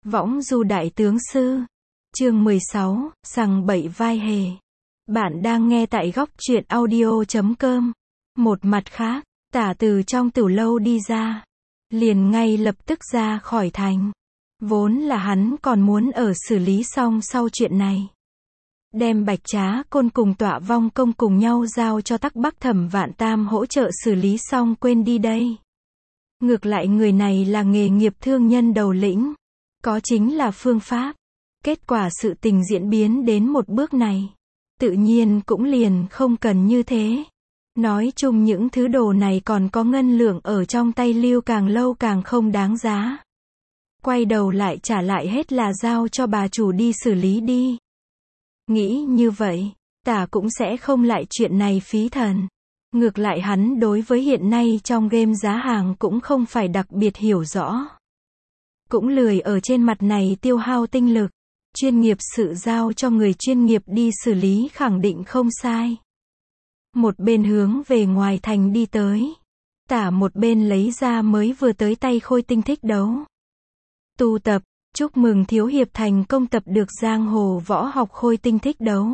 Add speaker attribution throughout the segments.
Speaker 1: Võng du đại tướng sư. Chương 16, sằng bậy vai hề. Bạn đang nghe tại góc truyện audio.com. Một mặt khác, Tả từ trong tửu lâu đi ra, liền ngay lập tức ra khỏi thành. Vốn là hắn còn muốn ở xử lý xong sau chuyện này, đem Bạch Trá Côn cùng Tọa Vong Công cùng nhau giao cho Tắc Bắc Thẩm Vạn Tam hỗ trợ xử lý xong quên đi đây. Ngược lại người này là nghề nghiệp thương nhân đầu lĩnh, có chính là phương pháp. Kết quả sự tình diễn biến đến một bước này, tự nhiên cũng liền không cần như thế. Nói chung những thứ đồ này còn có ngân lượng ở trong tay lưu càng lâu càng không đáng giá. Quay đầu lại trả lại hết là giao cho bà chủ đi xử lý đi. Nghĩ như vậy, Tả cũng sẽ không lại chuyện này phí thần. Ngược lại hắn đối với hiện nay trong game giá hàng cũng không phải đặc biệt hiểu rõ. Cũng lười ở trên mặt này tiêu hao tinh lực. Chuyên nghiệp sự giao cho người chuyên nghiệp đi xử lý khẳng định không sai. Một bên hướng về ngoài thành đi tới, Tả một bên lấy ra mới vừa tới tay khôi tinh thích đấu. Tu tập, chúc mừng thiếu hiệp thành công tập được giang hồ võ học khôi tinh thích đấu.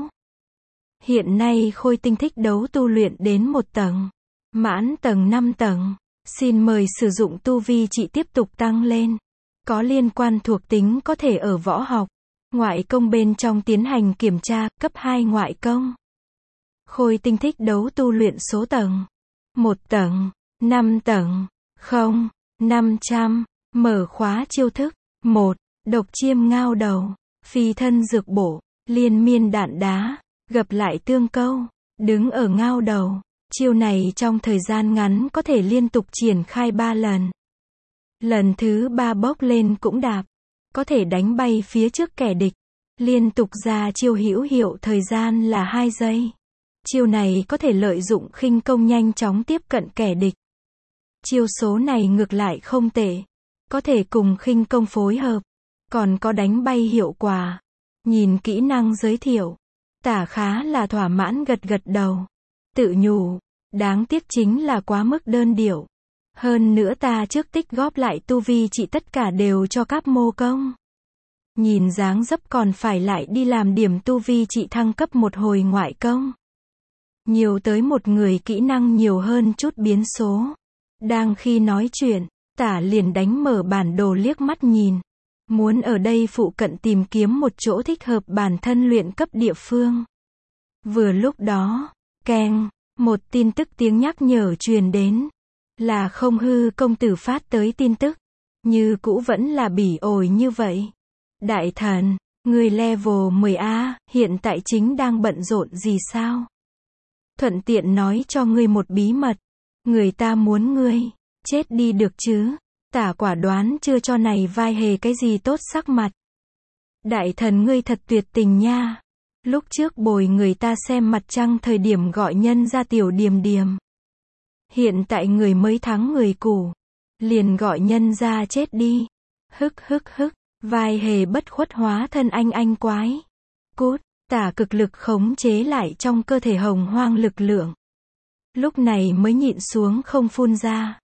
Speaker 1: Hiện nay khôi tinh thích đấu tu luyện đến 1 tầng, mãn tầng 5 tầng. Xin mời sử dụng tu vi trị tiếp tục tăng lên. Có liên quan thuộc tính có thể ở võ học, ngoại công bên trong tiến hành kiểm tra, cấp 2 ngoại công. Khôi tinh thích đấu tu luyện số tầng: 1 tầng, 5 tầng, 0, 500, mở khóa chiêu thức: 1. Độc chiêm ngao đầu, phi thân dược bổ, liên miên đạn đá, gặp lại tương câu, đứng ở ngao đầu. Chiêu này trong thời gian ngắn có thể liên tục triển khai 3 lần. Lần thứ 3 bốc lên cũng đạp, có thể đánh bay phía trước kẻ địch. Liên tục ra chiêu hữu hiệu thời gian là 2 giây. Chiêu này có thể lợi dụng khinh công nhanh chóng tiếp cận kẻ địch. Chiêu số này ngược lại không tệ, có thể cùng khinh công phối hợp, còn có đánh bay hiệu quả. Nhìn kỹ năng giới thiệu, Tả khá là thỏa mãn gật gật đầu. Tự nhủ, đáng tiếc chính là quá mức đơn điệu. Hơn nữa ta trước tích góp lại tu vi trị tất cả đều cho các mô công. Nhìn dáng dấp còn phải lại đi làm điểm tu vi trị thăng cấp một hồi ngoại công. Nhiều tới một người kỹ năng nhiều hơn chút biến số. Đang khi nói chuyện, Tả liền đánh mở bản đồ liếc mắt nhìn. Muốn ở đây phụ cận tìm kiếm một chỗ thích hợp bản thân luyện cấp địa phương. Vừa lúc đó, keng, một tin tức tiếng nhắc nhở truyền đến. Là Không Hư công tử phát tới tin tức. Như cũ vẫn là bỉ ổi như vậy. Đại thần, người level 10A, hiện tại chính đang bận rộn gì sao? Thuận tiện nói cho ngươi một bí mật. Người ta muốn ngươi chết đi được chứ? Tả quả đoán chưa cho này vai hề cái gì tốt sắc mặt. Đại thần ngươi thật tuyệt tình nha. Lúc trước bồi người ta xem mặt trăng thời điểm gọi nhân ra tiểu điềm điềm. Hiện tại người mới thắng người cũ, liền gọi nhân ra chết đi. Hức hức hức, vai hề bất khuất hóa thân anh quái. Cút, Tả cực lực khống chế lại trong cơ thể hồng hoang lực lượng. Lúc này mới nhịn xuống không phun ra.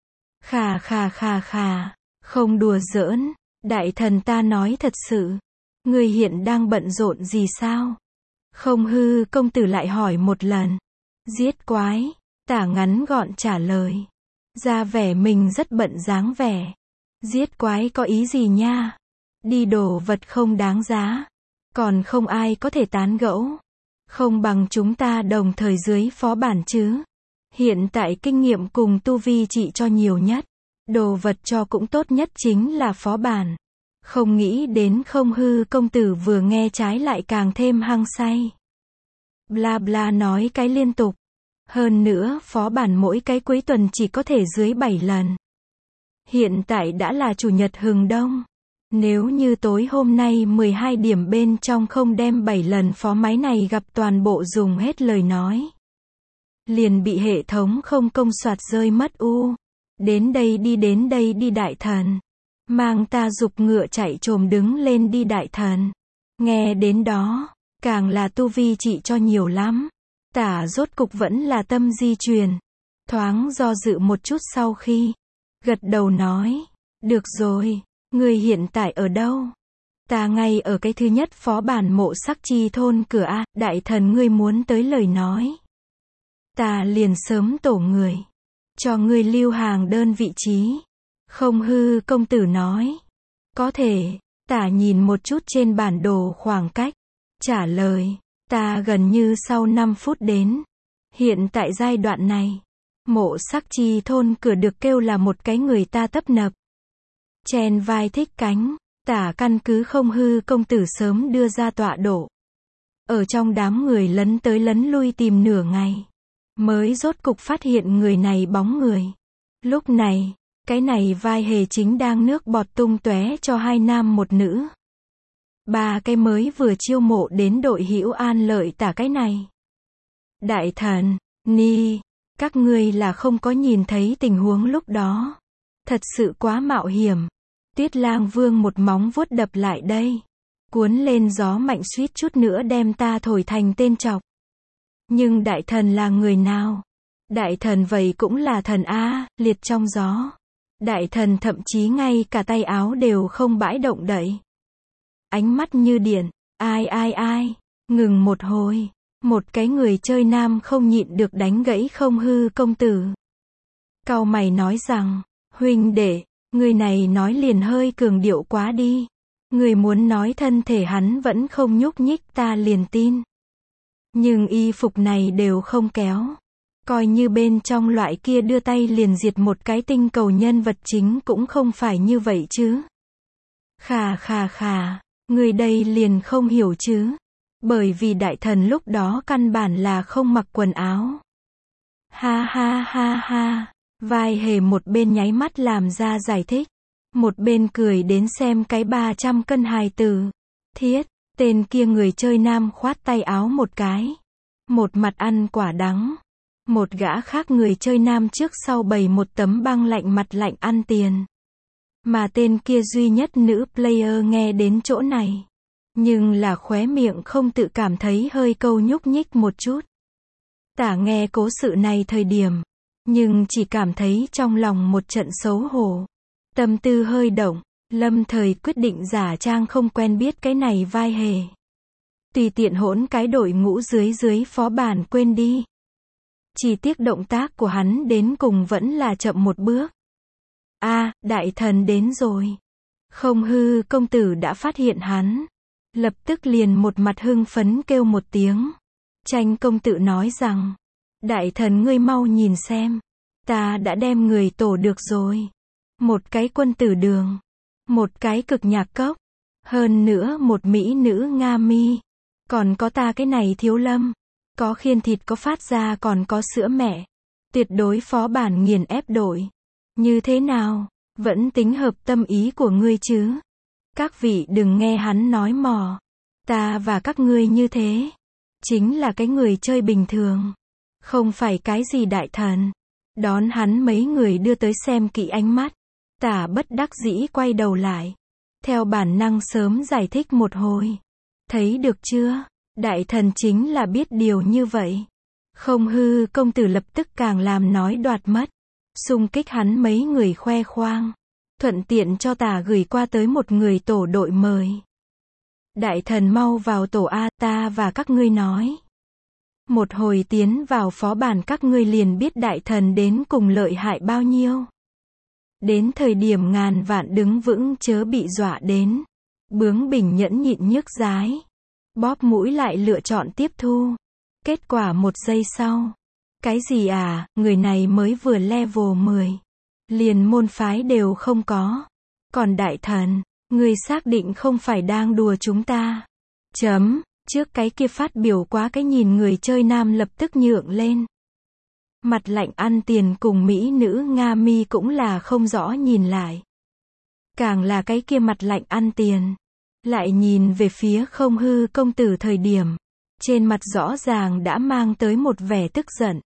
Speaker 1: Khà, không đùa giỡn, đại thần ta nói thật sự. Người hiện đang bận rộn gì sao? Không Hư công tử lại hỏi một lần. Giết quái, Tả ngắn gọn trả lời. Ra vẻ mình rất bận dáng vẻ. Giết quái có ý gì nha? Đi đổ vật không đáng giá. Còn không ai có thể tán gẫu. Không bằng chúng ta đồng thời dưới phó bản chứ. Hiện tại kinh nghiệm cùng tu vi trị cho nhiều nhất. Đồ vật cho cũng tốt nhất chính là phó bản. Không nghĩ đến Không Hư công tử vừa nghe trái lại càng thêm hăng say. Bla bla nói cái liên tục. Hơn nữa phó bản mỗi cái cuối tuần chỉ có thể dưới 7 lần. Hiện tại đã là chủ nhật hừng đông. Nếu như tối hôm nay 12 điểm bên trong không đem 7 lần phó máy này gặp toàn bộ dùng hết lời nói, liền bị hệ thống không công soạt rơi mất u. Đến đây đi đại thần. Mang ta giục ngựa chạy trồm đứng lên đi đại thần. Nghe đến đó, càng là tu vi trị cho nhiều lắm. Tả rốt cục vẫn là tâm di truyền. Thoáng do dự một chút sau khi gật đầu nói, được rồi, người hiện tại ở đâu? Ta ngay ở cái thứ nhất phó bản mộ sắc chi thôn cửa a, đại thần ngươi muốn tới lời nói. Ta liền sớm tổ người. Cho ngươi lưu hàng đơn vị trí. Không hư công tử nói. Có thể, ta nhìn một chút trên bản đồ khoảng cách. Trả lời, ta gần như sau 5 phút đến. Hiện tại giai đoạn này, mộ sắc chi thôn cửa được kêu là một cái người ta tấp nập. Chen vai thích cánh, tả căn cứ không hư công tử sớm đưa ra tọa độ. Ở trong đám người lấn tới lấn lui tìm nửa ngày, mới rốt cục phát hiện người này bóng người. Lúc này, cái này vai hề chính đang nước bọt tung tóe cho 2 nam một nữ. 3 cái mới vừa chiêu mộ đến đội hữu an lợi tả cái này. Đại thần, ni, các ngươi là không có nhìn thấy tình huống lúc đó. Thật sự quá mạo hiểm. Tiết Lang Vương một móng vuốt đập lại đây. Cuốn lên gió mạnh suýt chút nữa đem ta thổi thành tên trọc. Nhưng đại thần là người nào? Đại thần vậy cũng là thần A, liệt trong gió. Đại thần thậm chí ngay cả tay áo đều không bãi động đậy. Ánh mắt như điện, ai, ngừng một hồi. Một cái người chơi nam không nhịn được đánh gãy không hư công tử. Cau mày nói rằng, huynh đệ, người này nói liền hơi cường điệu quá đi. Người muốn nói thân thể hắn vẫn không nhúc nhích ta liền tin. Nhưng y phục này đều không kéo. Coi như bên trong loại kia đưa tay liền diệt một cái tinh cầu nhân vật chính cũng không phải như vậy chứ. Khà, người đây liền không hiểu chứ. Bởi vì đại thần lúc đó căn bản là không mặc quần áo. Ha, vai hề một bên nháy mắt làm ra giải thích. Một bên cười đến xem cái 300 cân hài tử. Thiết, tên kia người chơi nam khoát tay áo một cái. Một mặt ăn quả đắng. Một gã khác người chơi nam trước sau bày một tấm băng lạnh mặt lạnh ăn tiền. Mà tên kia duy nhất nữ player nghe đến chỗ này. Nhưng là khóe miệng không tự cảm thấy hơi câu nhúc nhích một chút. Tả nghe cố sự này thời điểm. Nhưng chỉ cảm thấy trong lòng một trận xấu hổ. Tâm tư hơi động, lâm thời quyết định giả trang không quen biết cái này vai hề. Tùy tiện hỗn cái đội ngũ dưới phó bản quên đi. Chỉ tiếc động tác của hắn đến cùng vẫn là chậm một bước. Đại thần đến rồi. Không hư công tử đã phát hiện hắn. Lập tức liền một mặt hưng phấn kêu một tiếng. Tranh công tử nói rằng, đại thần ngươi mau nhìn xem. Ta đã đem người tổ được rồi. Một cái quân tử đường. Một cái cực nhạc cốc. Hơn nữa một mỹ nữ Nga mi. Còn có ta cái này thiếu lâm. Có khiên thịt có phát ra còn có sữa mẹ. Tuyệt đối phó bản nghiền ép đội. Như thế nào? Vẫn tính hợp tâm ý của ngươi chứ? Các vị đừng nghe hắn nói mò. Ta và các ngươi như thế. Chính là cái người chơi bình thường. Không phải cái gì đại thần. Đón hắn mấy người đưa tới xem kỹ ánh mắt. Tả bất đắc dĩ quay đầu lại. Theo bản năng sớm giải thích một hồi. Thấy được chưa? Đại thần chính là biết điều như vậy. Không hư công tử lập tức càng làm nói đoạt mất. Xung kích hắn mấy người khoe khoang. Thuận tiện cho tả gửi qua tới một người tổ đội mời. Đại thần mau vào tổ A, ta và các ngươi nói. Một hồi tiến vào phó bản các ngươi liền biết đại thần đến cùng lợi hại bao nhiêu. Đến thời điểm ngàn vạn đứng vững chớ bị dọa đến. Bướng bỉnh nhẫn nhịn nhức dái. Bóp mũi lại lựa chọn tiếp thu. Kết quả 1 giây sau. Cái gì à, người này mới vừa level 10. Liền môn phái đều không có. Còn đại thần, người xác định không phải đang đùa chúng ta. Trước cái kia phát biểu quá cái nhìn người chơi nam lập tức nhượng lên. Mặt lạnh ăn tiền cùng mỹ nữ Nga mi cũng là không rõ nhìn lại. Càng là cái kia mặt lạnh ăn tiền. Lại nhìn về phía không hư công tử thời điểm. Trên mặt rõ ràng đã mang tới một vẻ tức giận.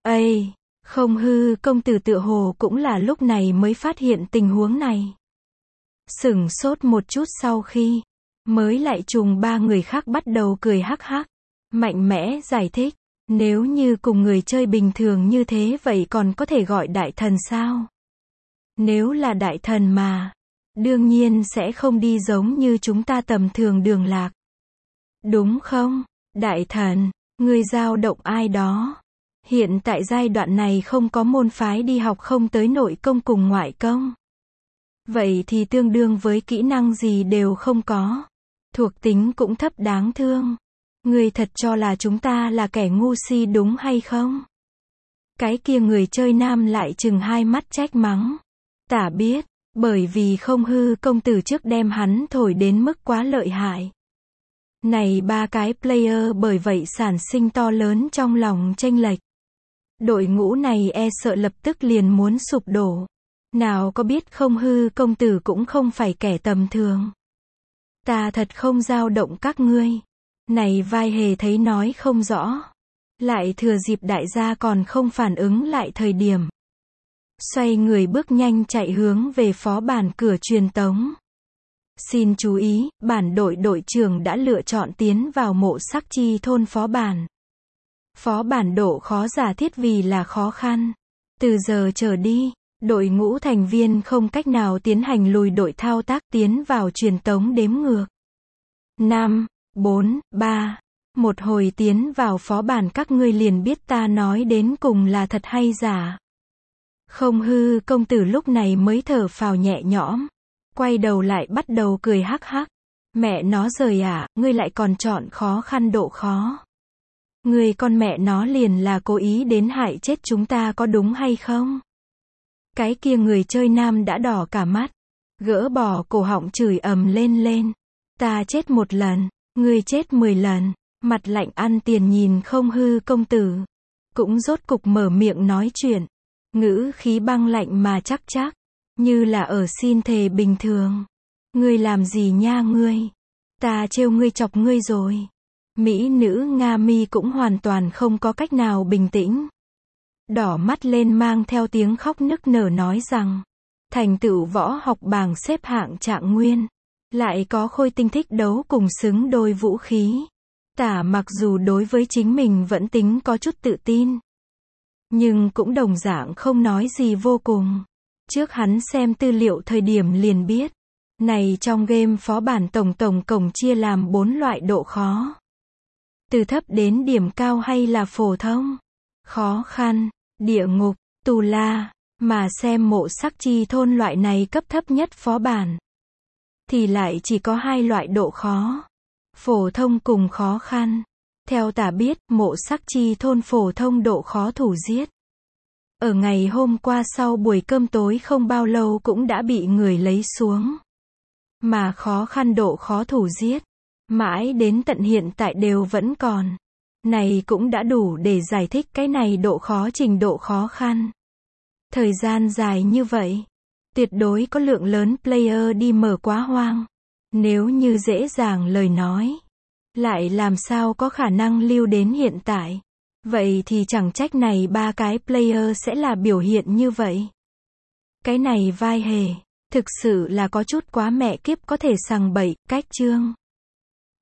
Speaker 1: Không hư công tử tựa hồ cũng là lúc này mới phát hiện tình huống này. Sửng sốt một chút sau khi. Mới lại trùng 3 người khác bắt đầu cười hắc hắc. Mạnh mẽ giải thích. Nếu như cùng người chơi bình thường như thế vậy còn có thể gọi đại thần sao? Nếu là đại thần mà. đương nhiên sẽ không đi giống như chúng ta tầm thường đường lạc. Đúng không, đại thần, ngươi dao động ai đó? Hiện tại giai đoạn này không có môn phái đi học không tới nội công cùng ngoại công. Vậy thì tương đương với kỹ năng gì đều không có. Thuộc tính cũng thấp đáng thương. Ngươi thật cho là chúng ta là kẻ ngu si đúng hay không? Cái kia người chơi nam lại chừng hai mắt trách mắng. Tả biết, bởi vì không hư công tử trước đem hắn thổi đến mức quá lợi hại. Này ba cái player bởi vậy sản sinh to lớn trong lòng chênh lệch. Đội ngũ này e sợ lập tức liền muốn sụp đổ. Nào có biết không hư công tử cũng không phải kẻ tầm thường. Ta thật không dao động các ngươi. Này vai hề thấy nói không rõ. Lại thừa dịp đại gia còn không phản ứng lại thời điểm. Xoay người bước nhanh chạy hướng về phó bản cửa truyền tống. Xin chú ý, bản đội đội trưởng đã lựa chọn tiến vào mộ sắc chi thôn phó bản. Phó bản độ khó giả thiết vì là khó khăn. Từ giờ trở đi, đội ngũ thành viên không cách nào tiến hành lùi đội thao tác tiến vào truyền tống đếm ngược. 5, 4, 3. Một hồi tiến vào phó bản các ngươi liền biết ta nói đến cùng là thật hay giả. Không hư công tử lúc này mới thở phào nhẹ nhõm. Quay đầu lại bắt đầu cười hắc hắc. Mẹ nó rời à, ngươi lại còn chọn khó khăn độ khó. Ngươi con mẹ nó liền là cố ý đến hại chết chúng ta có đúng hay không? Cái kia người chơi nam đã đỏ cả mắt. Gỡ bỏ cổ họng chửi ầm lên. Ta chết một lần, ngươi chết 10 lần. Mặt lạnh ăn tiền nhìn không hư công tử. Cũng rốt cục mở miệng nói chuyện. Ngữ khí băng lạnh mà chắc. Như là ở xin thề bình thường. Ngươi làm gì nha ngươi? Ta trêu ngươi chọc ngươi rồi. Mỹ nữ Nga Mi cũng hoàn toàn không có cách nào bình tĩnh. Đỏ mắt lên mang theo tiếng khóc nức nở nói rằng. Thành tựu võ học bảng xếp hạng trạng nguyên. Lại có khôi tinh thích đấu cùng xứng đôi vũ khí. Tả mặc dù đối với chính mình vẫn tính có chút tự tin. Nhưng cũng đồng dạng không nói gì vô cùng. Trước hắn xem tư liệu thời điểm liền biết. Này trong game phó bản tổng cổng chia làm 4 loại độ khó. Từ thấp đến điểm cao hay là phổ thông, khó khăn, địa ngục, tù la, mà xem mộ sắc chi thôn loại này cấp thấp nhất phó bản. Thì lại chỉ có 2 loại độ khó. Phổ thông cùng khó khăn. Theo tả biết, mộ sắc chi thôn phổ thông độ khó thủ giết. Ở ngày hôm qua sau buổi cơm tối không bao lâu cũng đã bị người lấy xuống. Mà khó khăn độ khó thủ giết. Mãi đến tận hiện tại đều vẫn còn. Này cũng đã đủ để giải thích cái này độ khó trình độ khó khăn. Thời gian dài như vậy. Tuyệt đối có lượng lớn player đi mở quá hoang. Nếu như dễ dàng lời nói. Lại làm sao có khả năng lưu đến hiện tại. Vậy thì chẳng trách này ba cái player sẽ là biểu hiện như vậy. Cái này vai hề. Thực sự là có chút quá mẹ kiếp có thể sằng bậy, cách chương.